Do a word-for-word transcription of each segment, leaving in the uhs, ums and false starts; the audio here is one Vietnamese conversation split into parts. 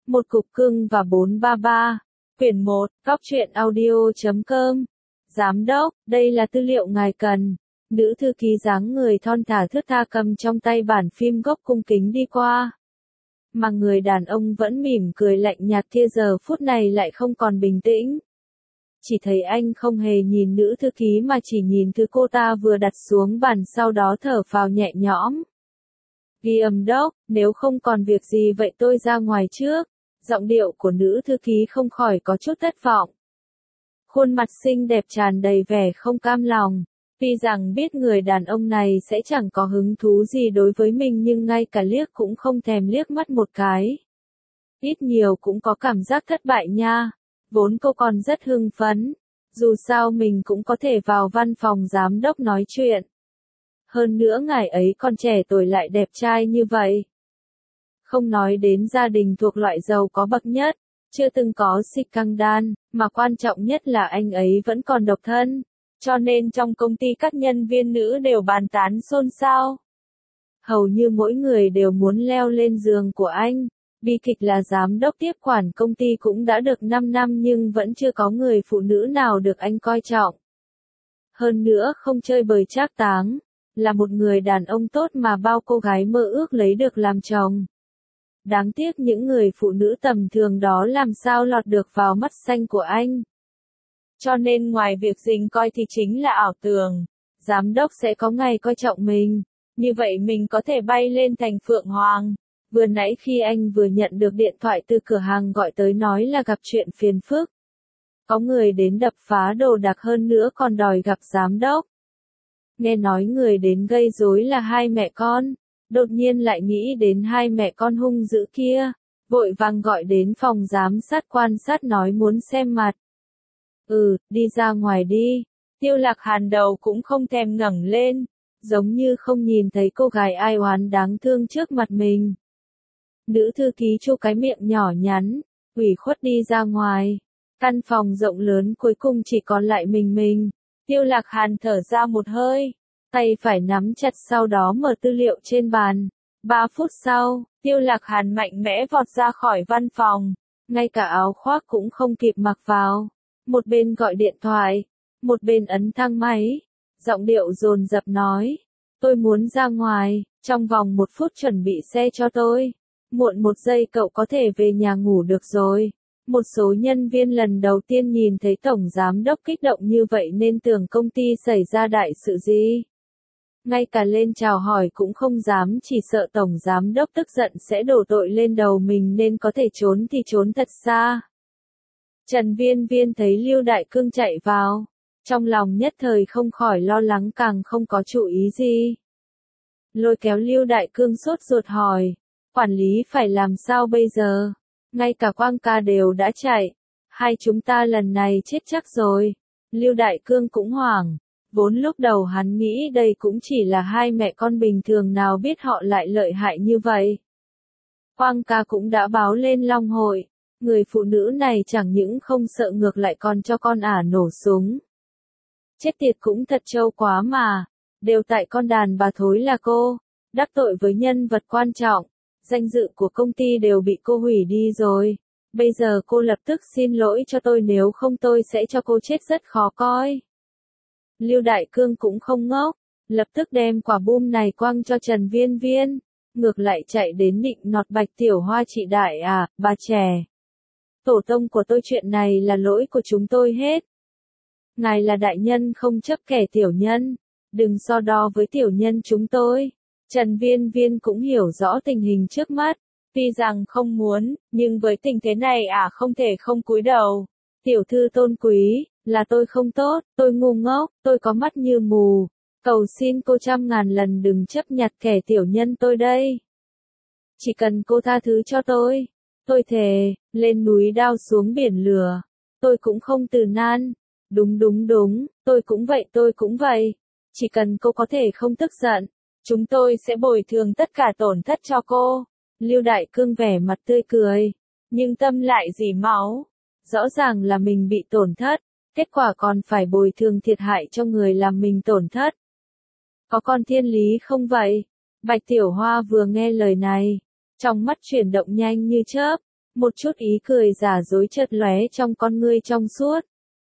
Một cục cưng và bốn ba ba. Quyển một, Góc truyện audio chấm com. Giám đốc, đây là tư liệu ngài cần. Nữ thư ký dáng người thon thả thướt tha cầm trong tay bản phim gốc cung kính đi qua. Mà người đàn ông vẫn mỉm cười lạnh nhạt kia giờ phút này lại không còn bình tĩnh. Chỉ thấy anh không hề nhìn nữ thư ký mà chỉ nhìn thứ cô ta vừa đặt xuống bàn, sau đó thở phào nhẹ nhõm. Ghi âm đốc, nếu không còn việc gì vậy tôi ra ngoài trước. Giọng điệu của nữ thư ký không khỏi có chút thất vọng. Khuôn mặt xinh đẹp tràn đầy vẻ không cam lòng. Tuy rằng biết người đàn ông này sẽ chẳng có hứng thú gì đối với mình, nhưng ngay cả liếc cũng không thèm liếc mắt một cái. Ít nhiều cũng có cảm giác thất bại nha. Vốn cô còn rất hưng phấn. Dù sao mình cũng có thể vào văn phòng giám đốc nói chuyện. Hơn nữa ngài ấy còn trẻ tuổi lại đẹp trai như vậy. Không nói đến gia đình thuộc loại giàu có bậc nhất, chưa từng có scandal, mà quan trọng nhất là anh ấy vẫn còn độc thân. Cho nên trong công ty các nhân viên nữ đều bàn tán xôn xao. Hầu như mỗi người đều muốn leo lên giường của anh. Bi kịch là giám đốc tiếp quản công ty cũng đã được năm năm nhưng vẫn chưa có người phụ nữ nào được anh coi trọng. Hơn nữa không chơi bời trác táng, là một người đàn ông tốt mà bao cô gái mơ ước lấy được làm chồng. Đáng tiếc những người phụ nữ tầm thường đó làm sao lọt được vào mắt xanh của anh. Cho nên ngoài việc dình coi thì chính là ảo tưởng, giám đốc sẽ có ngày coi trọng mình, như vậy mình có thể bay lên thành Phượng Hoàng. Vừa nãy khi anh vừa nhận được điện thoại từ cửa hàng gọi tới nói là gặp chuyện phiền phức. Có người đến đập phá đồ đạc, hơn nữa còn đòi gặp giám đốc. Nghe nói người đến gây rối là hai mẹ con, đột nhiên lại nghĩ đến hai mẹ con hung dữ kia, vội vàng gọi đến phòng giám sát quan sát nói muốn xem mặt. Ừ, đi ra ngoài đi. Tiêu Lạc Hàn đầu cũng không thèm ngẩng lên, giống như không nhìn thấy cô gái ai oán đáng thương trước mặt mình. Nữ thư ký chu cái miệng nhỏ nhắn, ủy khuất đi ra ngoài. Căn phòng rộng lớn cuối cùng chỉ còn lại mình mình. Tiêu Lạc Hàn thở ra một hơi, tay phải nắm chặt, sau đó mở tư liệu trên bàn. Ba phút sau, Tiêu Lạc Hàn mạnh mẽ vọt ra khỏi văn phòng, ngay cả áo khoác cũng không kịp mặc vào. Một bên gọi điện thoại, một bên ấn thang máy, giọng điệu dồn dập nói, tôi muốn ra ngoài, trong vòng một phút chuẩn bị xe cho tôi. Muộn một giây cậu có thể về nhà ngủ được rồi. Một số nhân viên lần đầu tiên nhìn thấy tổng giám đốc kích động như vậy nên tưởng công ty xảy ra đại sự gì. Ngay cả lên chào hỏi cũng không dám, chỉ sợ tổng giám đốc tức giận sẽ đổ tội lên đầu mình nên có thể trốn thì trốn thật xa. Trần Viên Viên thấy Lưu Đại Cương chạy vào, trong lòng nhất thời không khỏi lo lắng, càng không có chủ ý gì. Lôi kéo Lưu Đại Cương sốt ruột hỏi, quản lý phải làm sao bây giờ? Ngay cả Quang ca đều đã chạy, hai chúng ta lần này chết chắc rồi. Lưu Đại Cương cũng hoảng, vốn lúc đầu hắn nghĩ đây cũng chỉ là hai mẹ con bình thường, nào biết họ lại lợi hại như vậy. Quang ca cũng đã báo lên Long hội, người phụ nữ này chẳng những không sợ ngược lại còn cho con ả nổ súng. Chết tiệt, cũng thật trâu quá mà, đều tại con đàn bà thối là cô, đắc tội với nhân vật quan trọng. Danh dự của công ty đều bị cô hủy đi rồi. Bây giờ cô lập tức xin lỗi cho tôi, nếu không tôi sẽ cho cô chết rất khó coi. Lưu Đại Cương cũng không ngốc, lập tức đem quả bom này quăng cho Trần Viên Viên, ngược lại chạy đến nịnh nọt Bạch Tiểu Hoa, chị đại à, bà trẻ. Tổ tông của tôi, chuyện này là lỗi của chúng tôi hết. Ngài là đại nhân không chấp kẻ tiểu nhân, đừng so đo với tiểu nhân chúng tôi. Trần Viên Viên cũng hiểu rõ tình hình trước mắt, tuy rằng không muốn, nhưng với tình thế này ả à không thể không cúi đầu. Tiểu thư tôn quý, là tôi không tốt, tôi ngu ngốc, tôi có mắt như mù. Cầu xin cô trăm ngàn lần đừng chấp nhặt kẻ tiểu nhân tôi đây. Chỉ cần cô tha thứ cho tôi, tôi thề, lên núi đao xuống biển lửa, tôi cũng không từ nan. Đúng đúng đúng, tôi cũng vậy, tôi cũng vậy. Chỉ cần cô có thể không tức giận, chúng tôi sẽ bồi thường tất cả tổn thất cho cô. Lưu Đại Cương vẻ mặt tươi cười, nhưng tâm lại rỉ máu. Rõ ràng là mình bị tổn thất, kết quả còn phải bồi thường thiệt hại cho người làm mình tổn thất. Có con thiên lý không vậy? Bạch Tiểu Hoa vừa nghe lời này, trong mắt chuyển động nhanh như chớp, Một chút ý cười giả dối chợt lóe trong con ngươi trong suốt.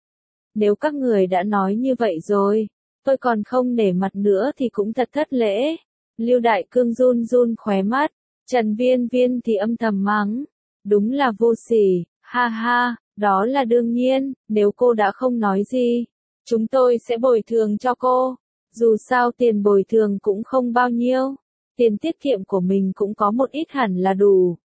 Nếu các người đã nói như vậy rồi, tôi còn không nể mặt nữa thì cũng thật thất lễ. Lưu Đại Cương run run khóe mắt, Trần Viên Viên thì âm thầm mắng. Đúng là vô sỉ, ha ha, đó là đương nhiên, nếu cô đã không nói gì, chúng tôi sẽ bồi thường cho cô. Dù sao tiền bồi thường cũng không bao nhiêu, tiền tiết kiệm của mình cũng có một ít hẳn là đủ.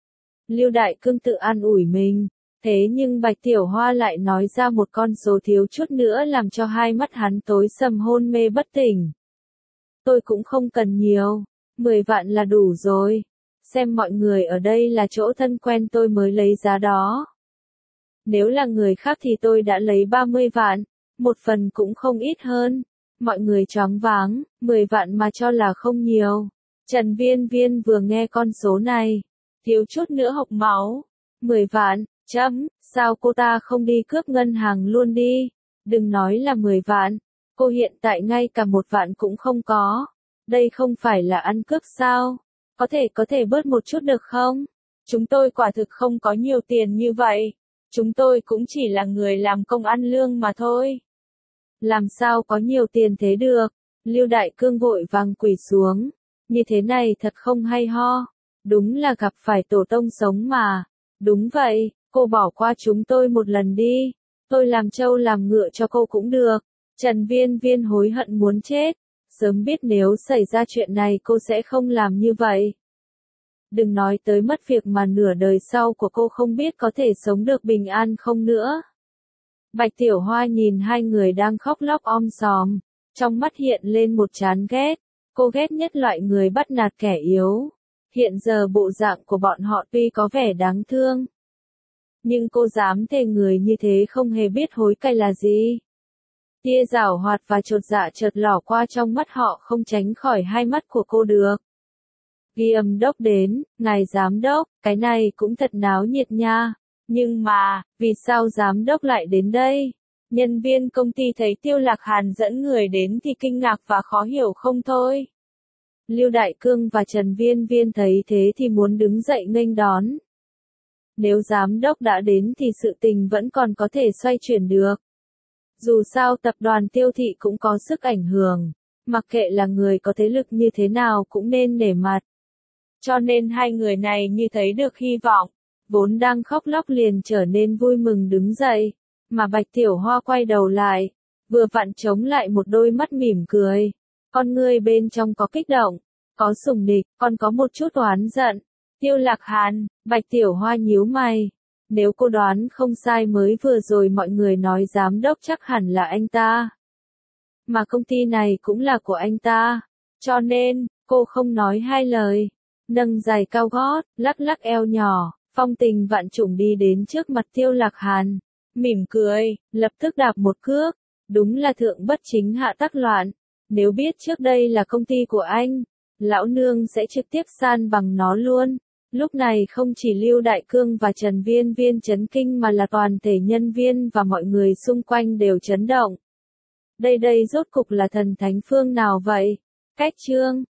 Lưu Đại Cương tự an ủi mình, thế nhưng Bạch Tiểu Hoa lại nói ra một con số thiếu chút nữa làm cho hai mắt hắn tối sầm hôn mê bất tỉnh. Tôi cũng không cần nhiều, mười vạn là đủ rồi. Xem mọi người ở đây là chỗ thân quen tôi mới lấy giá đó. Nếu là người khác thì tôi đã lấy ba mươi vạn, một phần cũng không ít hơn. Mọi người choáng váng, mười vạn mà cho là không nhiều. Trần Viên Viên vừa nghe con số này, thiếu chút nữa hộc máu. mười vạn, chấm, sao cô ta không đi cướp ngân hàng luôn đi? Đừng nói là mười vạn, cô hiện tại ngay cả một vạn cũng không có. Đây không phải là ăn cướp sao? Có thể có thể bớt một chút được không? Chúng tôi quả thực không có nhiều tiền như vậy. Chúng tôi cũng chỉ là người làm công ăn lương mà thôi. Làm sao có nhiều tiền thế được? Lưu Đại Cương vội vàng quỳ xuống. Như thế này thật không hay ho. Đúng là gặp phải tổ tông sống mà. Đúng vậy, cô bỏ qua chúng tôi một lần đi. Tôi làm trâu làm ngựa cho cô cũng được. Trần Viên Viên hối hận muốn chết. Sớm biết nếu xảy ra chuyện này cô sẽ không làm như vậy. Đừng nói tới mất việc mà nửa đời sau của cô không biết có thể sống được bình an không nữa. Bạch Tiểu Hoa nhìn hai người đang khóc lóc om sòm, trong mắt hiện lên một chán ghét. Cô ghét nhất loại người bắt nạt kẻ yếu. Hiện giờ bộ dạng của bọn họ tuy có vẻ đáng thương, nhưng cô dám thề người như thế không hề biết hối cải là gì. Tia giảo hoạt và chột dạ chợt lỏ qua trong mắt họ không tránh khỏi hai mắt của cô được. Ghi âm đốc đến, ngài giám đốc, cái này cũng thật náo nhiệt nha. Nhưng mà, vì sao giám đốc lại đến đây? Nhân viên công ty thấy Tiêu Lạc Hàn dẫn người đến thì kinh ngạc và khó hiểu không thôi. Lưu Đại Cương và Trần Viên Viên thấy thế thì muốn đứng dậy nghênh đón. Nếu giám đốc đã đến thì sự tình vẫn còn có thể xoay chuyển được. Dù sao tập đoàn Tiêu Thị cũng có sức ảnh hưởng, mặc kệ là người có thế lực như thế nào cũng nên nể mặt. Cho nên hai người này như thấy được hy vọng, vốn đang khóc lóc liền trở nên vui mừng đứng dậy, mà Bạch Tiểu Hoa quay đầu lại, vừa vặn chống lại một đôi mắt mỉm cười. Con ngươi bên trong có kích động, có sùng địch, còn có một chút oán giận. Tiêu Lạc Hàn, Bạch Tiểu Hoa nhíu mày. Nếu cô đoán không sai mới vừa rồi mọi người nói giám đốc chắc hẳn là anh ta. Mà công ty này cũng là của anh ta. Cho nên, cô không nói hai lời. Nâng giày cao gót, lắc lắc eo nhỏ, phong tình vạn trùng đi đến trước mặt Tiêu Lạc Hàn. Mỉm cười, lập tức đạp một cước. Đúng là thượng bất chính hạ tắc loạn. Nếu biết trước đây là công ty của anh, lão nương sẽ trực tiếp san bằng nó luôn. Lúc này không chỉ Lưu Đại Cương và Trần Viên Viên chấn kinh mà là toàn thể nhân viên và mọi người xung quanh đều chấn động. Đây đây rốt cục là thần thánh phương nào vậy? Cách chương